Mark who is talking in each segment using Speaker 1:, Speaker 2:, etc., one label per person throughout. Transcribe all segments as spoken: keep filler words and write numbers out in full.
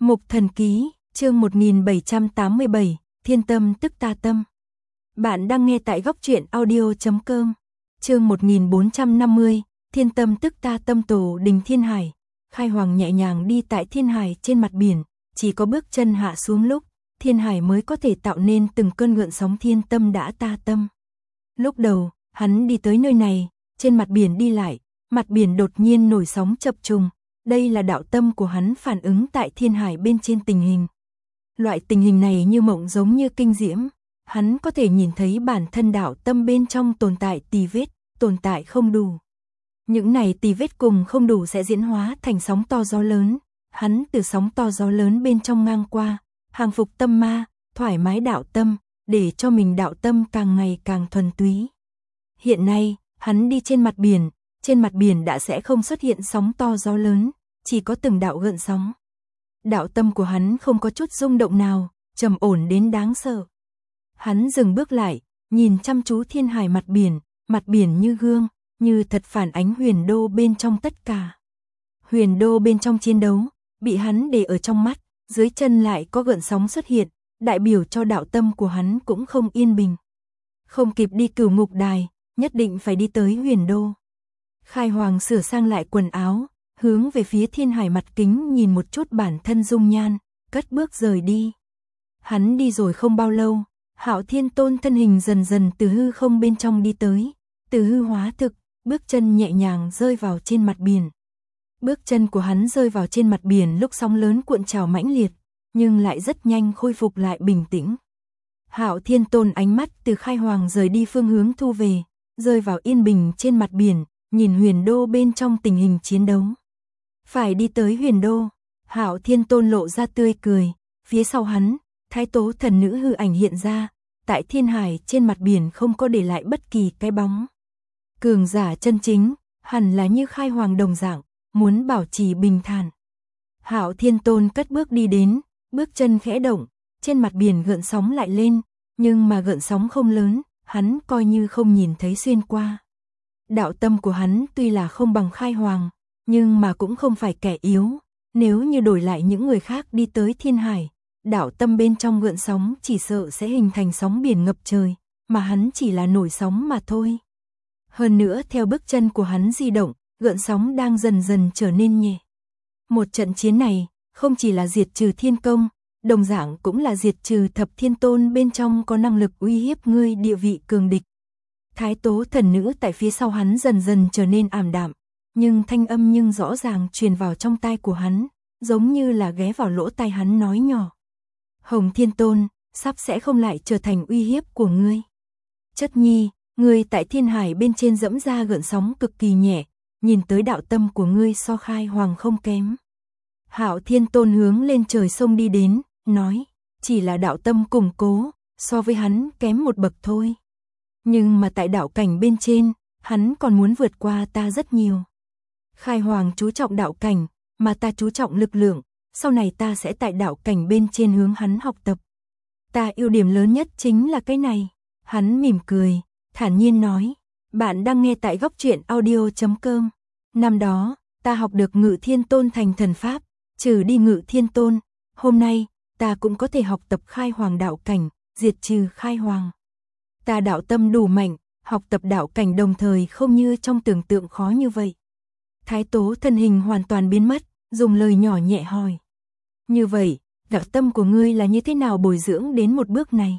Speaker 1: Mục Thần Ký, chương một nghìn bảy trăm tám mươi bảy, Thiên Tâm tức Ta Tâm. Bạn đang nghe tại góc truyện audio chấm com. Chương một nghìn bốn trăm năm mươi, Thiên Tâm tức Ta Tâm. Tổ đình Thiên Hải. Khai Hoàng nhẹ nhàng đi tại Thiên Hải trên mặt biển, chỉ có bước chân hạ xuống lúc, Thiên Hải mới có thể tạo nên từng cơn gợn sóng thiên tâm đã ta tâm. Lúc đầu, hắn đi tới nơi này, trên mặt biển đi lại, mặt biển đột nhiên nổi sóng chập trùng. Đây là đạo tâm của hắn phản ứng tại Thiên Hải bên trên tình hình. Loại tình hình này như mộng giống như kinh diễm, hắn có thể nhìn thấy bản thân đạo tâm bên trong tồn tại tì vết, tồn tại không đủ. Những này tì vết cùng không đủ sẽ diễn hóa thành sóng to gió lớn, hắn từ sóng to gió lớn bên trong ngang qua, hàng phục tâm ma, thoải mái đạo tâm, để cho mình đạo tâm càng ngày càng thuần túy. Hiện nay, hắn đi trên mặt biển, trên mặt biển đã sẽ không xuất hiện sóng to gió lớn, chỉ có từng đạo gợn sóng. Đạo tâm của hắn không có chút rung động nào, trầm ổn đến đáng sợ. Hắn dừng bước lại, nhìn chăm chú Thiên Hải mặt biển, mặt biển như gương, như thật phản ánh huyền đô bên trong tất cả. Huyền đô bên trong chiến đấu, bị hắn để ở trong mắt, dưới chân lại có gợn sóng xuất hiện, đại biểu cho đạo tâm của hắn cũng không yên bình. Không kịp đi Cửu Ngục Đài, nhất định phải đi tới huyền đô. Khai Hoàng sửa sang lại quần áo, hướng về phía Thiên Hải mặt kính nhìn một chút bản thân dung nhan, cất bước rời đi. Hắn đi rồi không bao lâu, Hạo Thiên Tôn thân hình dần dần từ hư không bên trong đi tới, từ hư hóa thực, bước chân nhẹ nhàng rơi vào trên mặt biển. Bước chân của hắn rơi vào trên mặt biển lúc sóng lớn cuộn trào mãnh liệt, nhưng lại rất nhanh khôi phục lại bình tĩnh. Hạo Thiên Tôn ánh mắt từ Khai Hoàng rời đi phương hướng thu về, rơi vào yên bình trên mặt biển, nhìn huyền đô bên trong tình hình chiến đấu. Phải đi tới huyền đô, Hạo Thiên Tôn lộ ra tươi cười, phía sau hắn, Thái Tố thần nữ hư ảnh hiện ra, tại Thiên Hải trên mặt biển không có để lại bất kỳ cái bóng. Cường giả chân chính, hẳn là như Khai Hoàng đồng dạng, muốn bảo trì bình thản. Hạo Thiên Tôn cất bước đi đến, bước chân khẽ động, trên mặt biển gợn sóng lại lên, nhưng mà gợn sóng không lớn, hắn coi như không nhìn thấy xuyên qua. Đạo tâm của hắn tuy là không bằng Khai Hoàng, nhưng mà cũng không phải kẻ yếu, nếu như đổi lại những người khác đi tới Thiên Hải, đạo tâm bên trong gợn sóng chỉ sợ sẽ hình thành sóng biển ngập trời, mà hắn chỉ là nổi sóng mà thôi. Hơn nữa theo bước chân của hắn di động, gợn sóng đang dần dần trở nên nhẹ. Một trận chiến này, không chỉ là diệt trừ thiên công, đồng dạng cũng là diệt trừ thập thiên tôn bên trong có năng lực uy hiếp ngươi địa vị cường địch. Thái Tố thần nữ tại phía sau hắn dần dần trở nên ảm đạm, nhưng thanh âm nhưng rõ ràng truyền vào trong tai của hắn, giống như là ghé vào lỗ tai hắn nói nhỏ. Hồng Thiên Tôn, sắp sẽ không lại trở thành uy hiếp của ngươi. Chất nhi, ngươi tại Thiên Hải bên trên dẫm ra gợn sóng cực kỳ nhẹ, nhìn tới đạo tâm của ngươi so Khai Hoàng không kém. Hạo Thiên Tôn hướng lên trời sông đi đến, nói, chỉ là đạo tâm củng cố, so với hắn kém một bậc thôi. Nhưng mà tại đạo cảnh bên trên, hắn còn muốn vượt qua ta rất nhiều. Khai Hoàng chú trọng đạo cảnh, mà ta chú trọng lực lượng, sau này ta sẽ tại đạo cảnh bên trên hướng hắn học tập. Ta ưu điểm lớn nhất chính là cái này. Hắn mỉm cười, thản nhiên nói, bạn đang nghe tại góc truyện audio chấm com. Năm đó, ta học được Ngự Thiên Tôn thành thần pháp, trừ đi Ngự Thiên Tôn, hôm nay, ta cũng có thể học tập Khai Hoàng đạo cảnh, diệt trừ Khai Hoàng. Ta đạo tâm đủ mạnh, học tập đạo cảnh đồng thời không như trong tưởng tượng khó như vậy. Thái Tố thân hình hoàn toàn biến mất, dùng lời nhỏ nhẹ hỏi. Như vậy, đạo tâm của ngươi là như thế nào bồi dưỡng đến một bước này?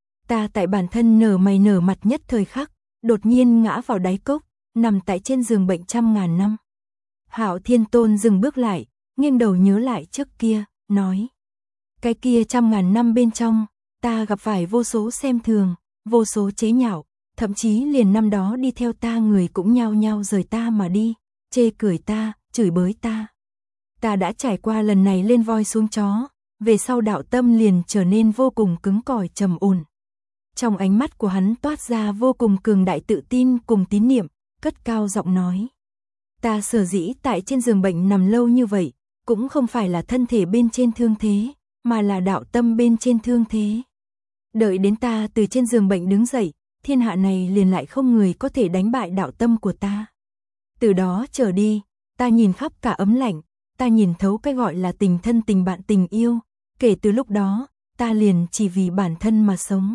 Speaker 1: Ta tại bản thân nở mày nở mặt nhất thời khắc, đột nhiên ngã vào đáy cốc, nằm tại trên giường bệnh trăm ngàn năm. Hạo Thiên Tôn dừng bước lại, nghiêng đầu nhớ lại trước kia, nói. Cái kia trăm ngàn năm bên trong, ta gặp phải vô số xem thường, vô số chế nhạo, thậm chí liền năm đó đi theo ta người cũng nhao nhao rời ta mà đi, chê cười ta, chửi bới ta. Ta đã trải qua lần này lên voi xuống chó, về sau đạo tâm liền trở nên vô cùng cứng cỏi trầm ổn. Trong ánh mắt của hắn toát ra vô cùng cường đại tự tin cùng tín niệm, cất cao giọng nói. Ta sở dĩ tại trên giường bệnh nằm lâu như vậy, cũng không phải là thân thể bên trên thương thế, mà là đạo tâm bên trên thương thế. Đợi đến ta từ trên giường bệnh đứng dậy, thiên hạ này liền lại không người có thể đánh bại đạo tâm của ta. Từ đó trở đi, ta nhìn khắp cả ấm lạnh, ta nhìn thấu cái gọi là tình thân tình bạn tình yêu, kể từ lúc đó, ta liền chỉ vì bản thân mà sống.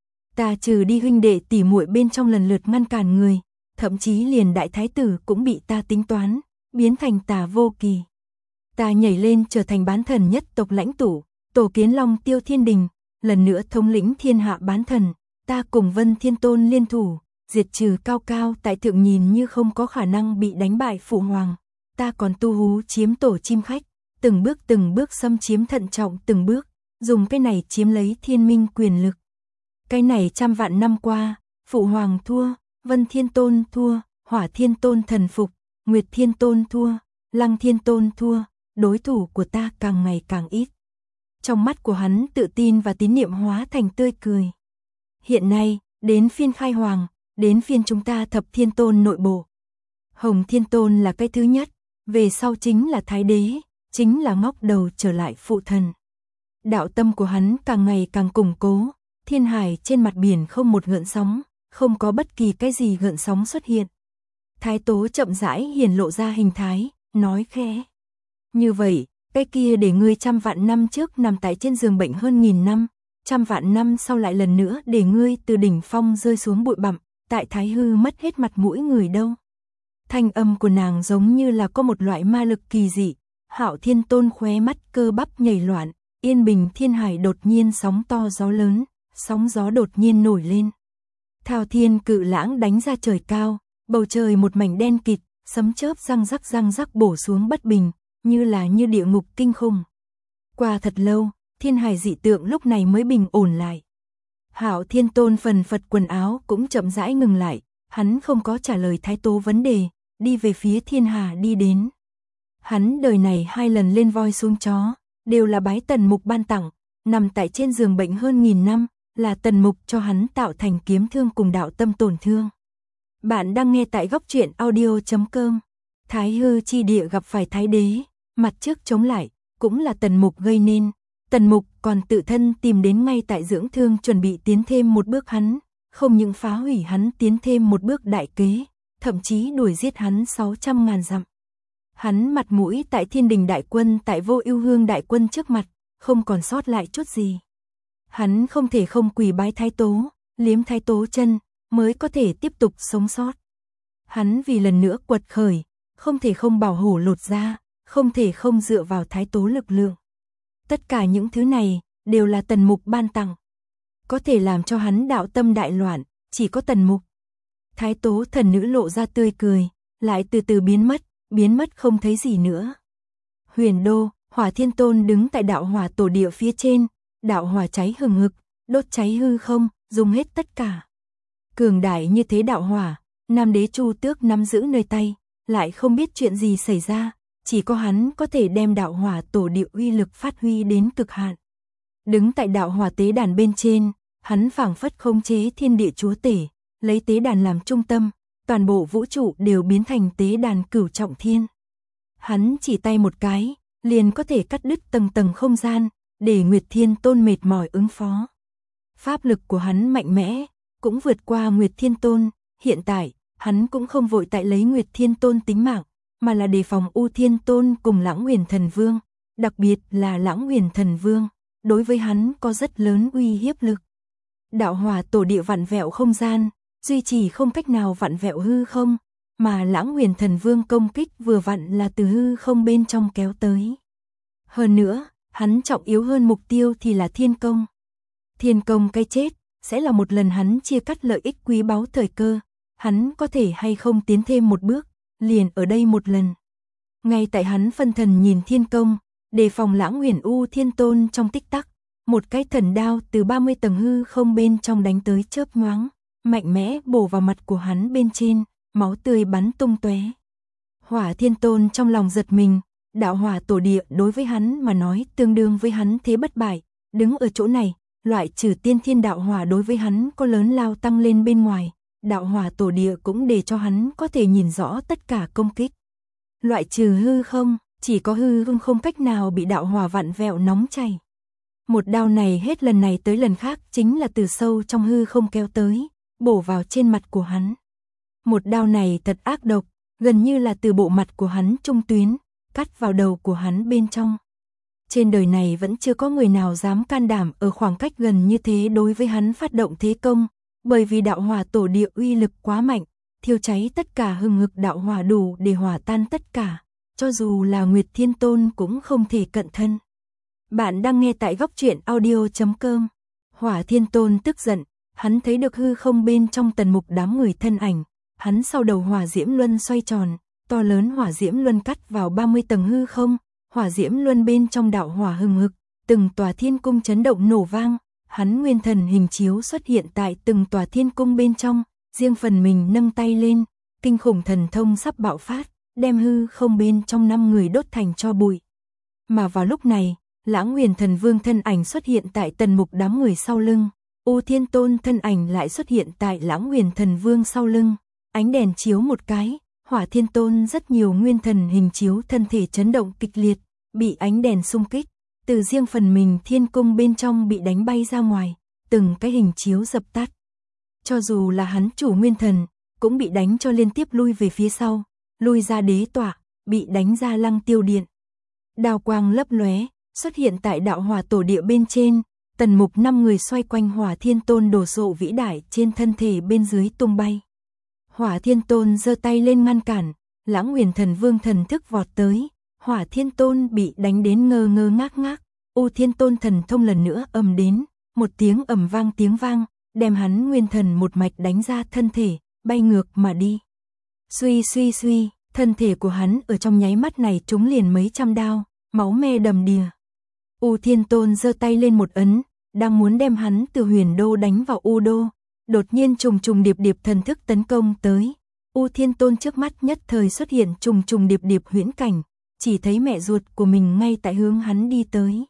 Speaker 1: Ta trừ đi huynh đệ tỉ muội bên trong lần lượt ngăn cản người, thậm chí liền đại thái tử cũng bị ta tính toán, biến thành tà vô kỳ. Ta nhảy lên trở thành bán thần nhất tộc lãnh tụ, tổ kiến Long Tiêu Thiên Đình, lần nữa thống lĩnh thiên hạ bán thần, ta cùng Vân Thiên Tôn liên thủ, diệt trừ cao cao tại thượng nhìn như không có khả năng bị đánh bại phụ hoàng. Ta còn tu hú chiếm tổ chim khách, từng bước từng bước xâm chiếm thận trọng từng bước, dùng cái này chiếm lấy thiên minh quyền lực. Cái này trăm vạn năm qua, phụ hoàng thua, Vân Thiên Tôn thua, Hỏa Thiên Tôn thần phục, Nguyệt Thiên Tôn thua, Lăng Thiên Tôn thua, đối thủ của ta càng ngày càng ít. Trong mắt của hắn tự tin và tín niệm hóa thành tươi cười. Hiện nay, đến phiên khai hoàng, đến phiên chúng ta thập thiên tôn nội bộ. Hồng Thiên Tôn là cái thứ nhất, về sau chính là Thái Đế, chính là ngóc đầu trở lại phụ thần. Đạo tâm của hắn càng ngày càng củng cố, thiên hải trên mặt biển không một gợn sóng, không có bất kỳ cái gì gợn sóng xuất hiện. Thái Tố chậm rãi hiển lộ ra hình thái, nói khẽ. Như vậy, cái kia để ngươi trăm vạn năm trước nằm tại trên giường bệnh hơn nghìn năm, trăm vạn năm sau lại lần nữa để ngươi từ đỉnh phong rơi xuống bụi bặm, tại Thái Hư mất hết mặt mũi người đâu. Thanh âm của nàng giống như là có một loại ma lực kỳ dị, Hạo Thiên Tôn khóe mắt cơ bắp nhảy loạn, yên bình thiên hải đột nhiên sóng to gió lớn, sóng gió đột nhiên nổi lên. Thao thiên cự lãng đánh ra trời cao, bầu trời một mảnh đen kịt, sấm chớp răng rắc răng rắc bổ xuống bất bình, như là như địa ngục kinh khủng. Qua thật lâu, thiên hải dị tượng lúc này mới bình ổn lại. Hạo Thiên Tôn phần phật quần áo cũng chậm rãi ngừng lại, hắn không có trả lời Thái Tố vấn đề, đi về phía thiên hà đi đến. Hắn đời này hai lần lên voi xuống chó, đều là bái Tần Mục ban tặng, nằm tại trên giường bệnh hơn nghìn năm, là Tần Mục cho hắn tạo thành kiếm thương cùng đạo tâm tổn thương. Bạn đang nghe tại góc truyện audio chấm com. Thái Hư chi địa gặp phải Thái Đế, mặt trước chống lại, cũng là Tần Mục gây nên. Tần Mục còn tự thân tìm đến ngay tại dưỡng thương chuẩn bị tiến thêm một bước hắn, không những phá hủy hắn tiến thêm một bước đại kế, thậm chí đuổi giết hắn sáu trăm ngàn dặm. Hắn mặt mũi tại Thiên Đình đại quân tại Vô Ưu Hương đại quân trước mặt, không còn sót lại chút gì. Hắn không thể không quỳ bái Thái Tố, liếm Thái Tố chân, mới có thể tiếp tục sống sót. Hắn vì lần nữa quật khởi, không thể không bảo hổ lột da, không thể không dựa vào Thái Tố lực lượng. Tất cả những thứ này, đều là Tần Mục ban tặng. Có thể làm cho hắn đạo tâm đại loạn, chỉ có Tần Mục. Thái Tố thần nữ lộ ra tươi cười, lại từ từ biến mất, biến mất không thấy gì nữa. Huyền Đô, Hỏa Thiên Tôn đứng tại đạo hỏa tổ địa phía trên, đạo hỏa cháy hừng hực, đốt cháy hư không, dùng hết tất cả. Cường đại như thế đạo hỏa, Nam Đế Chu Tước nắm giữ nơi tay, lại không biết chuyện gì xảy ra, chỉ có hắn có thể đem đạo hỏa tổ địa uy lực phát huy đến cực hạn. Đứng tại đạo hỏa tế đàn bên trên, hắn phảng phất khống chế thiên địa chúa tể, lấy tế đàn làm trung tâm, toàn bộ vũ trụ đều biến thành tế đàn cửu trọng thiên. Hắn chỉ tay một cái, liền có thể cắt đứt tầng tầng không gian, để Nguyệt Thiên Tôn mệt mỏi ứng phó. Pháp lực của hắn mạnh mẽ, cũng vượt qua Nguyệt Thiên Tôn, hiện tại, hắn cũng không vội tại lấy Nguyệt Thiên Tôn tính mạng, mà là đề phòng U Thiên Tôn cùng Lãng Huyền Thần Vương, đặc biệt là Lãng Huyền Thần Vương, đối với hắn có rất lớn uy hiếp lực. Đạo hỏa tổ địa vặn vẹo không gian, duy trì không cách nào vặn vẹo hư không, mà Lãng Huyền Thần Vương công kích vừa vặn là từ hư không bên trong kéo tới. Hơn nữa, hắn trọng yếu hơn mục tiêu thì là thiên công. Thiên công cái chết, sẽ là một lần hắn chia cắt lợi ích quý báu thời cơ, hắn có thể hay không tiến thêm một bước, liền ở đây một lần. Ngay tại hắn phân thần nhìn thiên công, đề phòng Lãng Huyền U Thiên Tôn trong tích tắc, một cái thần đao từ ba mươi tầng hư không bên trong đánh tới chớp nhoáng, mạnh mẽ bổ vào mặt của hắn bên trên, máu tươi bắn tung tóe. Hỏa Thiên Tôn trong lòng giật mình, đạo hỏa tổ địa đối với hắn mà nói tương đương với hắn thế bất bại, đứng ở chỗ này, loại trừ tiên thiên đạo hỏa đối với hắn có lớn lao tăng lên bên ngoài, đạo hỏa tổ địa cũng để cho hắn có thể nhìn rõ tất cả công kích. Loại trừ hư không, chỉ có hư không không cách nào bị đạo hỏa vặn vẹo nóng chảy. Một đao này hết lần này tới lần khác chính là từ sâu trong hư không kéo tới, bổ vào trên mặt của hắn. Một đao này thật ác độc, gần như là từ bộ mặt của hắn trung tuyến, cắt vào đầu của hắn bên trong. Trên đời này vẫn chưa có người nào dám can đảm ở khoảng cách gần như thế đối với hắn phát động thế công, bởi vì đạo hỏa tổ địa uy lực quá mạnh, thiêu cháy tất cả hừng hực đạo hỏa đủ để hòa tan tất cả, cho dù là Nguyệt Thiên Tôn cũng không thể cận thân. Bạn đang nghe tại góc truyện audio chấm com. Hỏa Thiên Tôn tức giận, hắn thấy được hư không bên trong Tần Mục đám người thân ảnh, hắn sau đầu hỏa diễm luân xoay tròn, to lớn hỏa diễm luân cắt vào ba mươi tầng hư không, hỏa diễm luân bên trong đạo hỏa hừng hực, từng tòa thiên cung chấn động nổ vang, hắn nguyên thần hình chiếu xuất hiện tại từng tòa thiên cung bên trong, riêng phần mình nâng tay lên, kinh khủng thần thông sắp bạo phát, đem hư không bên trong năm người đốt thành tro bụi. Mà vào lúc này, Lãng Huyền Thần Vương thân ảnh xuất hiện tại Tần Mục đám người sau lưng, U Thiên Tôn thân ảnh lại xuất hiện tại Lãng Huyền Thần Vương sau lưng, ánh đèn chiếu một cái, Hỏa Thiên Tôn rất nhiều nguyên thần hình chiếu thân thể chấn động kịch liệt, bị ánh đèn xung kích, từ riêng phần mình thiên cung bên trong bị đánh bay ra ngoài, từng cái hình chiếu dập tắt. Cho dù là hắn chủ nguyên thần, cũng bị đánh cho liên tiếp lui về phía sau, lui ra đế tọa, bị đánh ra lăng tiêu điện. Đao quang lấp lóe, xuất hiện tại đạo hỏa tổ địa bên trên, Tần Mục năm người xoay quanh Hỏa Thiên Tôn đổ sộ vĩ đại trên thân thể bên dưới tung bay. Hỏa Thiên Tôn giơ tay lên ngăn cản, Lãng Huyền Thần Vương thần thức vọt tới, Hỏa Thiên Tôn bị đánh đến ngơ ngơ ngác ngác, U Thiên Tôn thần thông lần nữa ầm đến, một tiếng ầm vang tiếng vang, đem hắn nguyên thần một mạch đánh ra thân thể, bay ngược mà đi. Suy suy suy, thân thể của hắn ở trong nháy mắt này trúng liền mấy trăm đao, máu me đầm đìa. U Thiên Tôn giơ tay lên một ấn, đang muốn đem hắn từ huyền đô đánh vào U đô, đột nhiên trùng trùng điệp điệp thần thức tấn công tới. U Thiên Tôn trước mắt nhất thời xuất hiện trùng trùng điệp điệp huyễn cảnh, chỉ thấy mẹ ruột của mình ngay tại hướng hắn đi tới.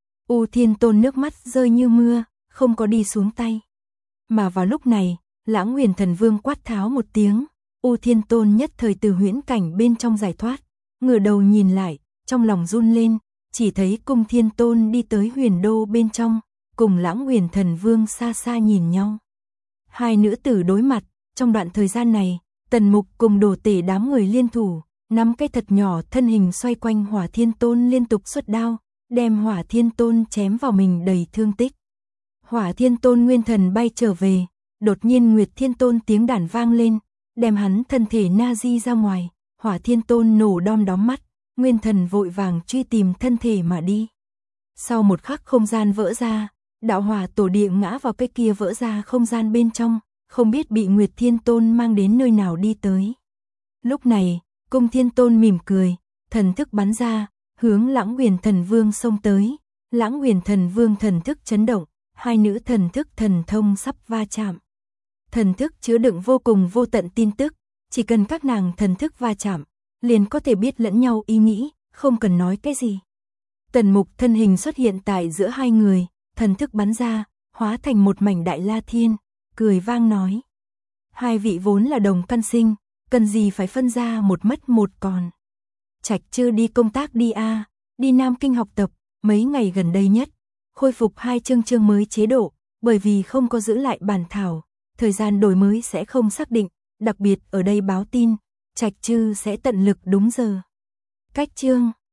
Speaker 1: U Thiên Tôn nước mắt rơi như mưa, không có đi xuống tay. Mà vào lúc này, Lãng Huyền Thần Vương quát tháo một tiếng, U Thiên Tôn nhất thời từ huyễn cảnh bên trong giải thoát, ngửa đầu nhìn lại, trong lòng run lên, chỉ thấy Cung Thiên Tôn đi tới huyền đô bên trong, cùng Lãng Huyền Thần Vương xa xa nhìn nhau. Hai nữ tử đối mặt, trong đoạn thời gian này, Tần Mục cùng Đồ Tể đám người liên thủ, nắm cây thật nhỏ thân hình xoay quanh Hỏa Thiên Tôn liên tục xuất đao, đem Hỏa Thiên Tôn chém vào mình đầy thương tích. Hỏa Thiên Tôn nguyên thần bay trở về, đột nhiên Nguyệt Thiên Tôn tiếng đàn vang lên, đem hắn thân thể na di ra ngoài, Hỏa Thiên Tôn nổ đom đóm mắt, nguyên thần vội vàng truy tìm thân thể mà đi. Sau một khắc không gian vỡ ra, đạo hỏa tổ địa ngã vào cái kia vỡ ra không gian bên trong, không biết bị Nguyệt Thiên Tôn mang đến nơi nào đi tới. Lúc này, Cung Thiên Tôn mỉm cười, thần thức bắn ra, hướng Lãng Huyền Thần Vương xông tới. Lãng Huyền Thần Vương thần thức chấn động, hai nữ thần thức thần thông sắp va chạm. Thần thức chứa đựng vô cùng vô tận tin tức, chỉ cần các nàng thần thức va chạm, liền có thể biết lẫn nhau ý nghĩ, không cần nói cái gì. Tần Mục thân hình xuất hiện tại giữa hai người, thần thức bắn ra, hóa thành một mảnh đại la thiên, cười vang nói: hai vị vốn là đồng căn sinh, cần gì phải phân ra một mất một còn. Trạch Trư đi công tác đi a, à, đi Nam Kinh học tập, mấy ngày gần đây nhất, khôi phục hai chương chương mới chế độ, bởi vì không có giữ lại bản thảo, thời gian đổi mới sẽ không xác định, đặc biệt ở đây báo tin, Trạch Trư sẽ tận lực đúng giờ. Cách chương